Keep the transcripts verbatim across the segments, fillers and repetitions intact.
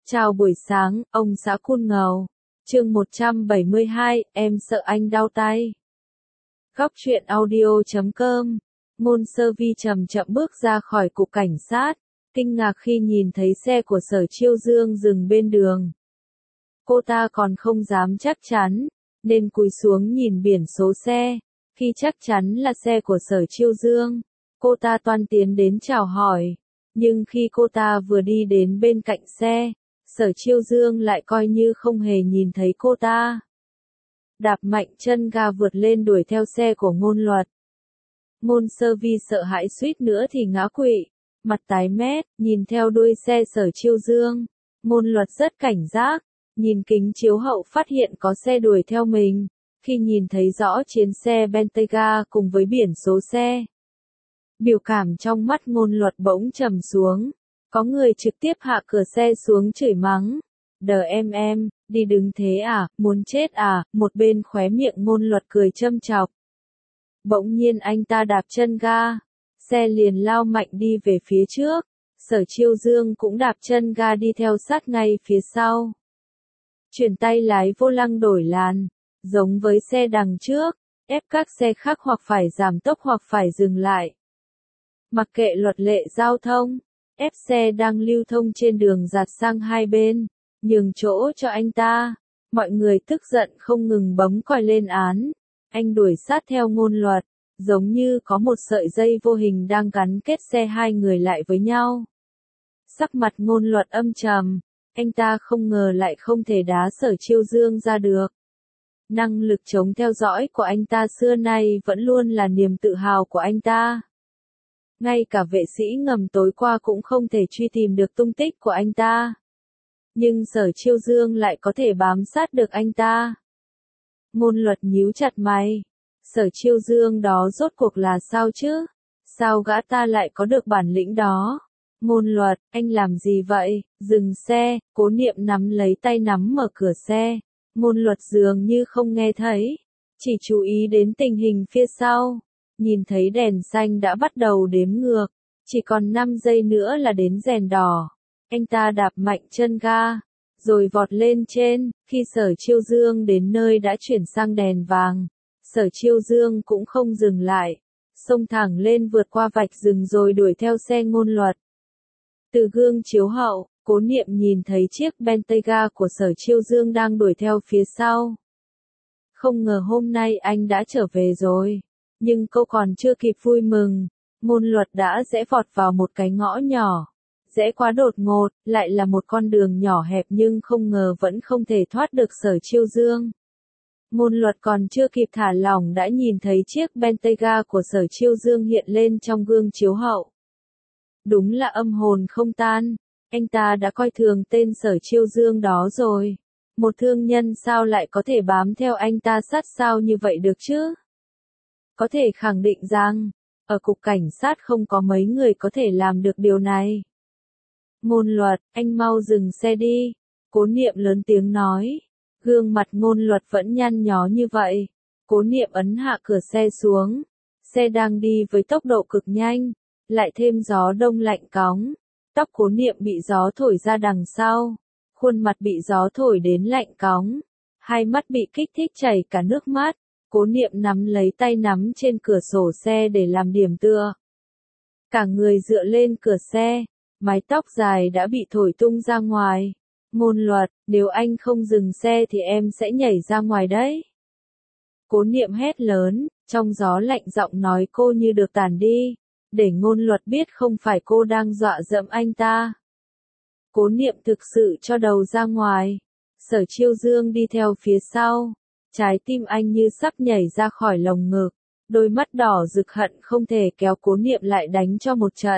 Chào buổi sáng, ông xã Cun Ngầu. Chương một trăm bảy mươi hai, em sợ anh đau tay. Góc truyện audio chấm com. Ngôn Sơ Vi chậm chậm bước ra khỏi cục cảnh sát, kinh ngạc khi nhìn thấy xe của Sở Chiêu Dương dừng bên đường. Cô ta còn không dám chắc chắn, nên cúi xuống nhìn biển số xe. Khi chắc chắn là xe của Sở Chiêu Dương, cô ta toan tiến đến chào hỏi. Nhưng khi cô ta vừa đi đến bên cạnh xe, Sở Chiêu Dương lại coi như không hề nhìn thấy cô ta. Đạp mạnh chân ga vượt lên đuổi theo xe của Ngôn Luật. Ngôn Sơ Vi sợ hãi suýt nữa thì ngã quỵ, mặt tái mét, nhìn theo đuôi xe Sở Chiêu Dương. Ngôn Luật rất cảnh giác, nhìn kính chiếu hậu phát hiện có xe đuổi theo mình, khi nhìn thấy rõ chiến xe Bentayga cùng với biển số xe. Biểu cảm trong mắt Ngôn Luật bỗng trầm xuống. Có người trực tiếp hạ cửa xe xuống chửi mắng. Đờ em em, đi đứng thế à, muốn chết à, một bên khóe miệng Ngôn Luật cười châm chọc. Bỗng nhiên anh ta đạp chân ga, xe liền lao mạnh đi về phía trước, Sở Chiêu Dương cũng đạp chân ga đi theo sát ngay phía sau. Chuyển tay lái vô lăng đổi làn, giống với xe đằng trước, ép các xe khác hoặc phải giảm tốc hoặc phải dừng lại. Mặc kệ luật lệ giao thông, ép xe đang lưu thông trên đường dạt sang hai bên, nhường chỗ cho anh ta. Mọi người tức giận không ngừng bấm còi lên án. Anh đuổi sát theo Ngôn Luật, giống như có một sợi dây vô hình đang gắn kết xe hai người lại với nhau. Sắc mặt Ngôn Luật âm trầm, anh ta không ngờ lại không thể đá Sở Chiêu Dương ra được. Năng lực chống theo dõi của anh ta xưa nay vẫn luôn là niềm tự hào của anh ta. Ngay cả vệ sĩ ngầm tối qua cũng không thể truy tìm được tung tích của anh ta. Nhưng Sở Chiêu Dương lại có thể bám sát được anh ta. Ngôn Luật nhíu chặt mày. Sở Chiêu Dương đó rốt cuộc là sao chứ? Sao gã ta lại có được bản lĩnh đó? Ngôn Luật, anh làm gì vậy? Dừng xe, Cố Niệm nắm lấy tay nắm mở cửa xe. Ngôn Luật dường như không nghe thấy, chỉ chú ý đến tình hình phía sau. Nhìn thấy đèn xanh đã bắt đầu đếm ngược, chỉ còn năm giây nữa là đến đèn đỏ. Anh ta đạp mạnh chân ga, rồi vọt lên trên. Khi Sở Chiêu Dương đến nơi đã chuyển sang đèn vàng, Sở Chiêu Dương cũng không dừng lại, xông thẳng lên vượt qua vạch rừng rồi đuổi theo xe Ngôn Luật. Từ gương chiếu hậu, Cố Niệm nhìn thấy chiếc Bentayga của Sở Chiêu Dương đang đuổi theo phía sau. Không ngờ hôm nay anh đã trở về rồi. Nhưng cô còn chưa kịp vui mừng, Ngôn Luật đã rẽ vọt vào một cái ngõ nhỏ. Rẽ quá đột ngột, lại là một con đường nhỏ hẹp nhưng không ngờ vẫn không thể thoát được Sở Chiêu Dương. Ngôn Luật còn chưa kịp thả lỏng đã nhìn thấy chiếc Bentayga của Sở Chiêu Dương hiện lên trong gương chiếu hậu. Đúng là âm hồn không tan, anh ta đã coi thường tên Sở Chiêu Dương đó rồi. Một thương nhân sao lại có thể bám theo anh ta sát sao như vậy được chứ? Có thể khẳng định rằng, ở cục cảnh sát không có mấy người có thể làm được điều này. Ngôn Luật, anh mau dừng xe đi, Cố Niệm lớn tiếng nói. Gương mặt Ngôn Luật vẫn nhăn nhó như vậy. Cố Niệm ấn hạ cửa xe xuống. Xe đang đi với tốc độ cực nhanh, lại thêm gió đông lạnh cóng. Tóc Cố Niệm bị gió thổi ra đằng sau, khuôn mặt bị gió thổi đến lạnh cóng, hai mắt bị kích thích chảy cả nước mắt. Cố Niệm nắm lấy tay nắm trên cửa sổ xe để làm điểm tựa. Cả người dựa lên cửa xe, mái tóc dài đã bị thổi tung ra ngoài. Ngôn Luật, nếu anh không dừng xe thì em sẽ nhảy ra ngoài đấy. Cố Niệm hét lớn, trong gió lạnh giọng nói cô như được tản đi, để Ngôn Luật biết không phải cô đang dọa dẫm anh ta. Cố Niệm thực sự cho đầu ra ngoài. Sở Chiêu Dương đi theo phía sau. Trái tim anh như sắp nhảy ra khỏi lồng ngực, đôi mắt đỏ rực hận không thể kéo Cố Niệm lại đánh cho một trận.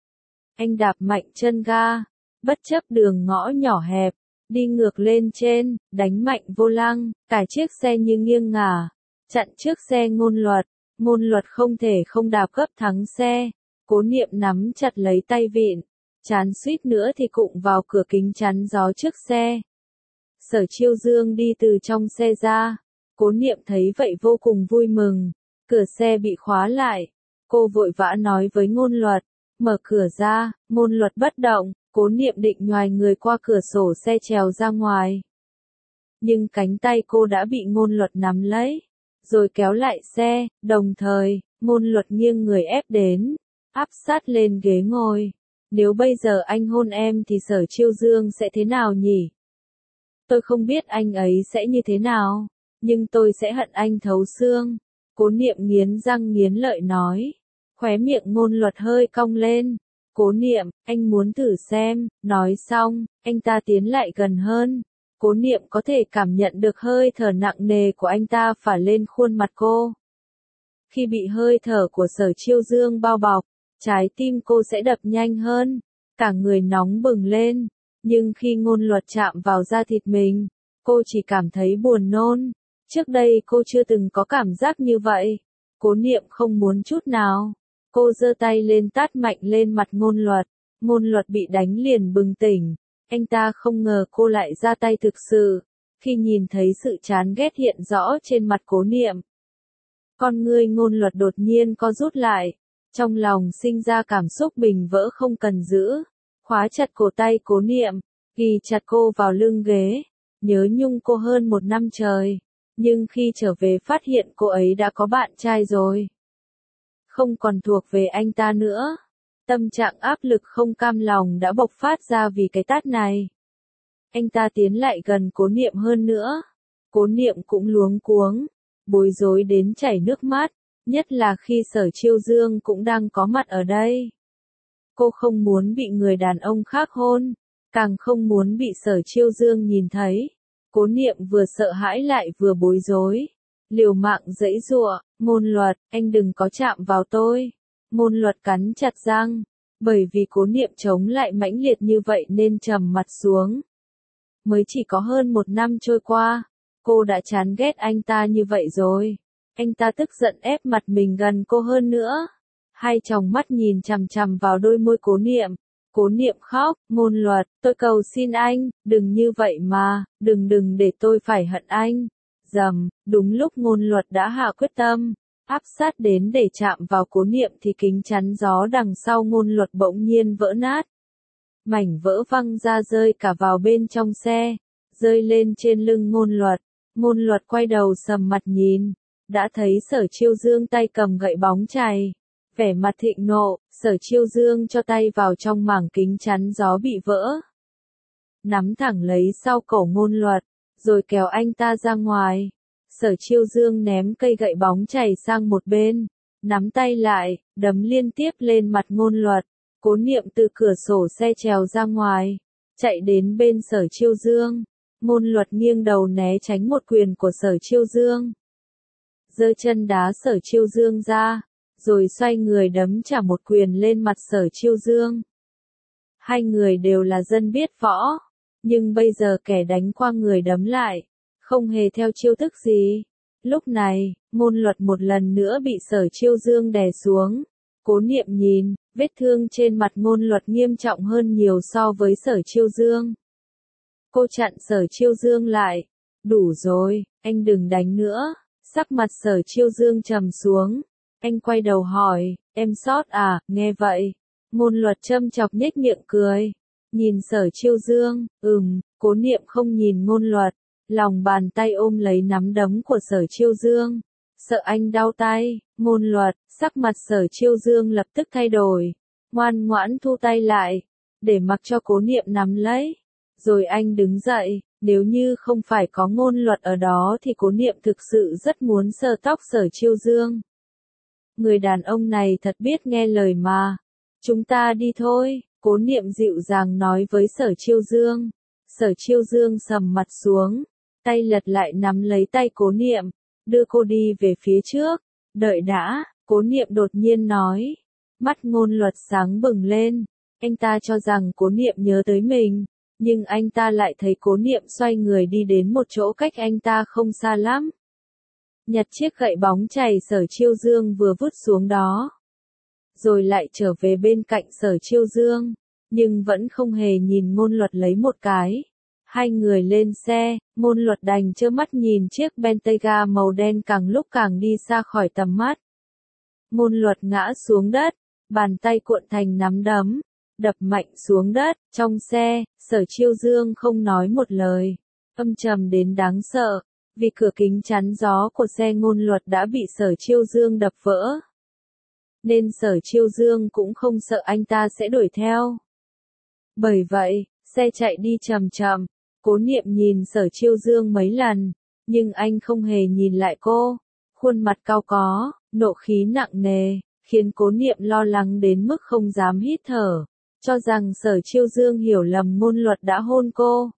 Anh đạp mạnh chân ga, bất chấp đường ngõ nhỏ hẹp, đi ngược lên trên, đánh mạnh vô lăng, cả chiếc xe như nghiêng ngả, chặn trước xe Ngôn Luật. Ngôn Luật không thể không đạp gấp thắng xe, Cố Niệm nắm chặt lấy tay vịn, chán suýt nữa thì cụng vào cửa kính chắn gió trước xe. Sở Chiêu Dương đi từ trong xe ra, Cố Niệm thấy vậy vô cùng vui mừng. Cửa xe bị khóa lại, cô vội vã nói với Ngôn Luật, mở cửa ra. Ngôn Luật bất động, Cố Niệm định nhoài người qua cửa sổ xe trèo ra ngoài. Nhưng cánh tay cô đã bị Ngôn Luật nắm lấy, rồi kéo lại xe, đồng thời, Ngôn Luật nghiêng người ép đến, áp sát lên ghế ngồi. Nếu bây giờ anh hôn em thì Sở Chiêu Dương sẽ thế nào nhỉ? Tôi không biết anh ấy sẽ như thế nào, nhưng tôi sẽ hận anh thấu xương. Cố Niệm nghiến răng nghiến lợi nói. Khóe miệng Ngôn Luật hơi cong lên. Cố Niệm, anh muốn thử xem, nói xong, anh ta tiến lại gần hơn. Cố Niệm có thể cảm nhận được hơi thở nặng nề của anh ta phả lên khuôn mặt cô. Khi bị hơi thở của Sở Chiêu Dương bao bọc, trái tim cô sẽ đập nhanh hơn, cả người nóng bừng lên. Nhưng khi Ngôn Luật chạm vào da thịt mình, cô chỉ cảm thấy buồn nôn. Trước đây cô chưa từng có cảm giác như vậy. Cố Niệm không muốn chút nào. Cô giơ tay lên tát mạnh lên mặt Ngôn Luật. Ngôn Luật bị đánh liền bừng tỉnh. Anh ta không ngờ cô lại ra tay thực sự. Khi nhìn thấy sự chán ghét hiện rõ trên mặt Cố Niệm, con ngươi Ngôn Luật đột nhiên co rút lại. Trong lòng sinh ra cảm xúc bình vỡ không cần giữ. Khóa chặt cổ tay Cố Niệm, ghi chặt cô vào lưng ghế. Nhớ nhung cô hơn một năm trời. Nhưng khi trở về phát hiện cô ấy đã có bạn trai rồi. Không còn thuộc về anh ta nữa. Tâm trạng áp lực không cam lòng đã bộc phát ra vì cái tát này. Anh ta tiến lại gần Cố Niệm hơn nữa. Cố Niệm cũng luống cuống, bối rối đến chảy nước mắt, nhất là khi Sở Chiêu Dương cũng đang có mặt ở đây. Cô không muốn bị người đàn ông khác hôn, càng không muốn bị Sở Chiêu Dương nhìn thấy. Cố Niệm vừa sợ hãi lại vừa bối rối. Liều mạng giãy giụa, Ngôn Luật, anh đừng có chạm vào tôi. Ngôn Luật cắn chặt răng, bởi vì Cố Niệm chống lại mãnh liệt như vậy nên trầm mặt xuống. Mới chỉ có hơn một năm trôi qua, cô đã chán ghét anh ta như vậy rồi. Anh ta tức giận ép mặt mình gần cô hơn nữa. Hai tròng mắt nhìn chằm chằm vào đôi môi Cố Niệm. Cố Niệm khóc, Ngôn Luật, tôi cầu xin anh, đừng như vậy mà, đừng đừng để tôi phải hận anh. Dầm, đúng lúc Ngôn Luật đã hạ quyết tâm, áp sát đến để chạm vào Cố Niệm thì kính chắn gió đằng sau Ngôn Luật bỗng nhiên vỡ nát. Mảnh vỡ văng ra rơi cả vào bên trong xe, rơi lên trên lưng Ngôn Luật. Ngôn Luật quay đầu sầm mặt nhìn, đã thấy Sở Chiêu Dương tay cầm gậy bóng chày. Vẻ mặt thịnh nộ, Sở Chiêu Dương cho tay vào trong mảng kính chắn gió bị vỡ. Nắm thẳng lấy sau cổ Ngôn Luật, rồi kéo anh ta ra ngoài. Sở Chiêu Dương ném cây gậy bóng chày sang một bên, nắm tay lại, đấm liên tiếp lên mặt Ngôn Luật. Cố Niệm từ cửa sổ xe trèo ra ngoài, chạy đến bên Sở Chiêu Dương. Ngôn Luật nghiêng đầu né tránh một quyền của Sở Chiêu Dương. Giơ chân đá Sở Chiêu Dương ra, rồi xoay người đấm trả một quyền lên mặt Sở Chiêu Dương. Hai người đều là dân biết võ, nhưng bây giờ kẻ đánh qua người đấm lại, không hề theo chiêu thức gì. Lúc này, Ngôn Luật một lần nữa bị Sở Chiêu Dương đè xuống. Cố Niệm nhìn, vết thương trên mặt Ngôn Luật nghiêm trọng hơn nhiều so với Sở Chiêu Dương. Cô chặn Sở Chiêu Dương lại. Đủ rồi, anh đừng đánh nữa. Sắc mặt Sở Chiêu Dương trầm xuống. Anh quay đầu hỏi, em sót à, nghe vậy. Ngôn Luật châm chọc nhếch miệng cười. Nhìn Sở Chiêu Dương, ừm, Cố Niệm không nhìn Ngôn Luật. Lòng bàn tay ôm lấy nắm đấm của Sở Chiêu Dương. Sợ anh đau tay, Ngôn Luật, sắc mặt Sở Chiêu Dương lập tức thay đổi. Ngoan ngoãn thu tay lại, để mặc cho Cố Niệm nắm lấy. Rồi anh đứng dậy, nếu như không phải có Ngôn Luật ở đó thì Cố Niệm thực sự rất muốn sờ tóc Sở Chiêu Dương. Người đàn ông này thật biết nghe lời mà. Chúng ta đi thôi, Cố Niệm dịu dàng nói với Sở Chiêu Dương. Sở Chiêu Dương sầm mặt xuống, tay lật lại nắm lấy tay Cố Niệm, đưa cô đi về phía trước. Đợi đã, Cố Niệm đột nhiên nói. Mắt Ngôn Luật sáng bừng lên, anh ta cho rằng Cố Niệm nhớ tới mình, nhưng anh ta lại thấy Cố Niệm xoay người đi đến một chỗ cách anh ta không xa lắm. Nhặt chiếc gậy bóng chày Sở Chiêu Dương vừa vứt xuống đó. Rồi lại trở về bên cạnh Sở Chiêu Dương, nhưng vẫn không hề nhìn Ngôn Luật lấy một cái. Hai người lên xe, Ngôn Luật đành trơ mắt nhìn chiếc Bentayga màu đen càng lúc càng đi xa khỏi tầm mắt. Ngôn Luật ngã xuống đất, bàn tay cuộn thành nắm đấm, đập mạnh xuống đất. Trong xe, Sở Chiêu Dương không nói một lời, âm trầm đến đáng sợ, vì cửa kính chắn gió của xe Ngôn Luật đã bị Sở Chiêu Dương đập vỡ. Nên Sở Chiêu Dương cũng không sợ anh ta sẽ đuổi theo. Bởi vậy, xe chạy đi chậm chậm, Cố Niệm nhìn Sở Chiêu Dương mấy lần, nhưng anh không hề nhìn lại cô. Khuôn mặt cau có, nộ khí nặng nề, khiến Cố Niệm lo lắng đến mức không dám hít thở, cho rằng Sở Chiêu Dương hiểu lầm Ngôn Luật đã hôn cô.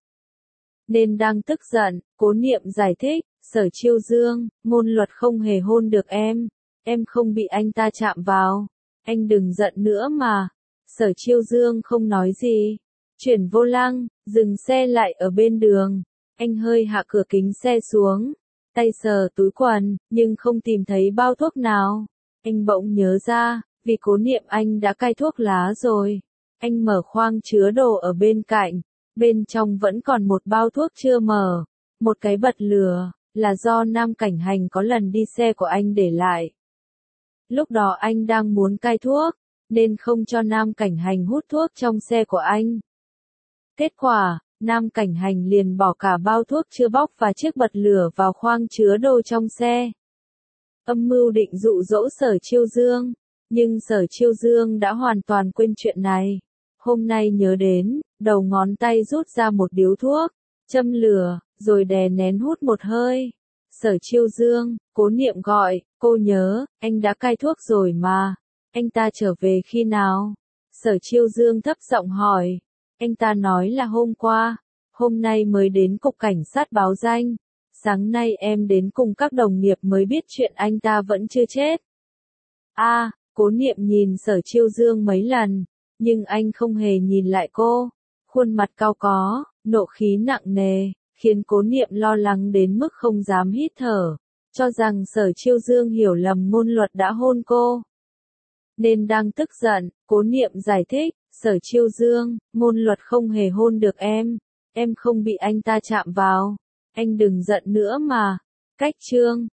Nên đang tức giận, Cố Niệm giải thích, Sở Chiêu Dương, Ngôn Luật không hề hôn được em, em không bị anh ta chạm vào, anh đừng giận nữa mà. Sở Chiêu Dương không nói gì, chuyển vô lăng, dừng xe lại ở bên đường, anh hơi hạ cửa kính xe xuống, tay sờ túi quần, nhưng không tìm thấy bao thuốc nào. Anh bỗng nhớ ra, vì Cố Niệm anh đã cai thuốc lá rồi. Anh mở khoang chứa đồ ở bên cạnh, bên trong vẫn còn một bao thuốc chưa mở, một cái bật lửa, là do Nam Cảnh Hành có lần đi xe của anh để lại. Lúc đó anh đang muốn cai thuốc, nên không cho Nam Cảnh Hành hút thuốc trong xe của anh. Kết quả, Nam Cảnh Hành liền bỏ cả bao thuốc chưa bóc và chiếc bật lửa vào khoang chứa đồ trong xe. Âm mưu định dụ dỗ Sở Chiêu Dương, nhưng Sở Chiêu Dương đã hoàn toàn quên chuyện này. Hôm nay nhớ đến, đầu ngón tay rút ra một điếu thuốc, châm lửa, rồi đè nén hút một hơi. Sở Chiêu Dương, Cố Niệm gọi, cô nhớ, anh đã cai thuốc rồi mà. Anh ta trở về khi nào? Sở Chiêu Dương thấp giọng hỏi. Anh ta nói là hôm qua, hôm nay mới đến cục cảnh sát báo danh. Sáng nay em đến cùng các đồng nghiệp mới biết chuyện anh ta vẫn chưa chết. A, à, Cố Niệm nhìn Sở Chiêu Dương mấy lần, nhưng anh không hề nhìn lại cô. Khuôn mặt cau có, nộ khí nặng nề, khiến Cố Niệm lo lắng đến mức không dám hít thở, cho rằng Sở Chiêu Dương hiểu lầm Ngôn Luật đã hôn cô. Nên đang tức giận, Cố Niệm giải thích, Sở Chiêu Dương, Ngôn Luật không hề hôn được em, em không bị anh ta chạm vào, anh đừng giận nữa mà. Cách chương